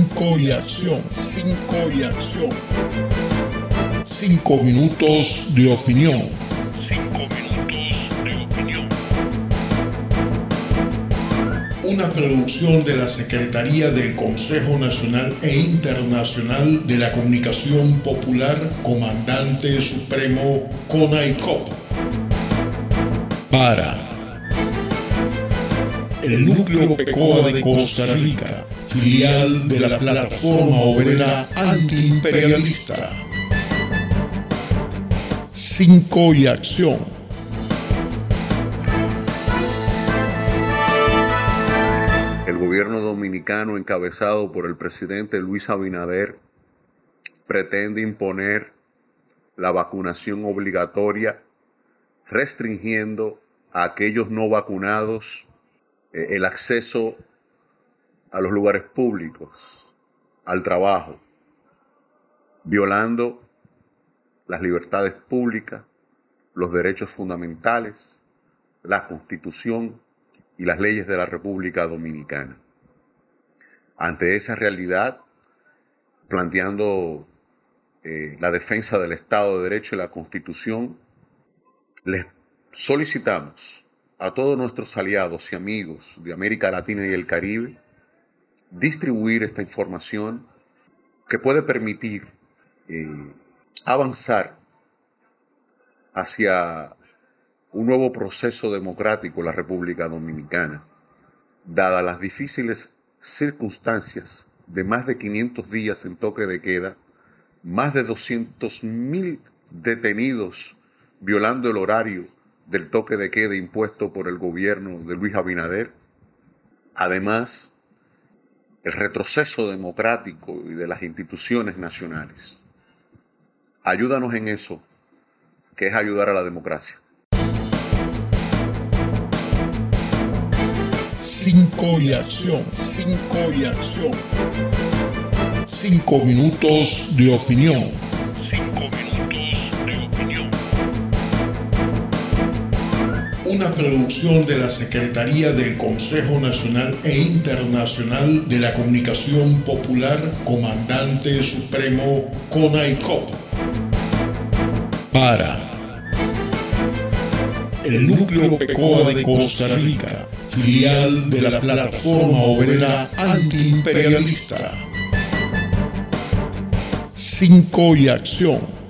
5 y acción, 5 y acción. 5 minutos de opinión. 5 minutos de opinión. Una producción de la Secretaría del Consejo Nacional e Internacional de la Comunicación Popular, Comandante Supremo CONAICOP. Para el Núcleo PECOA de Costa Rica, filial de la Plataforma Obrera Antiimperialista. 5 y acción. El gobierno dominicano, encabezado por el presidente Luis Abinader, pretende imponer la vacunación obligatoria, restringiendo a aquellos no vacunados el acceso a los lugares públicos, al trabajo, violando las libertades públicas, los derechos fundamentales, la Constitución y las leyes de la República Dominicana. Ante esa realidad, planteando la defensa del Estado de Derecho y la Constitución, les solicitamos a todos nuestros aliados y amigos de América Latina y el Caribe distribuir esta información que puede permitir avanzar hacia un nuevo proceso democrático en la República Dominicana, dadas las difíciles circunstancias de más de 500 días en toque de queda, más de 200.000 detenidos violando el horario del toque de queda impuesto por el gobierno de Luis Abinader. Además, el retroceso democrático y de las instituciones nacionales. Ayúdanos en eso, que es ayudar a la democracia. 5 y acción, 5 y acción. 5 minutos de opinión. 5 minutos de opinión. Una producción de la Secretaría del Consejo Nacional e Internacional de la Comunicación Popular, Comandante Supremo CONAICOP. Para el Núcleo PECOA de Costa Rica, filial de la Plataforma Obrera Antiimperialista. 5 y acción.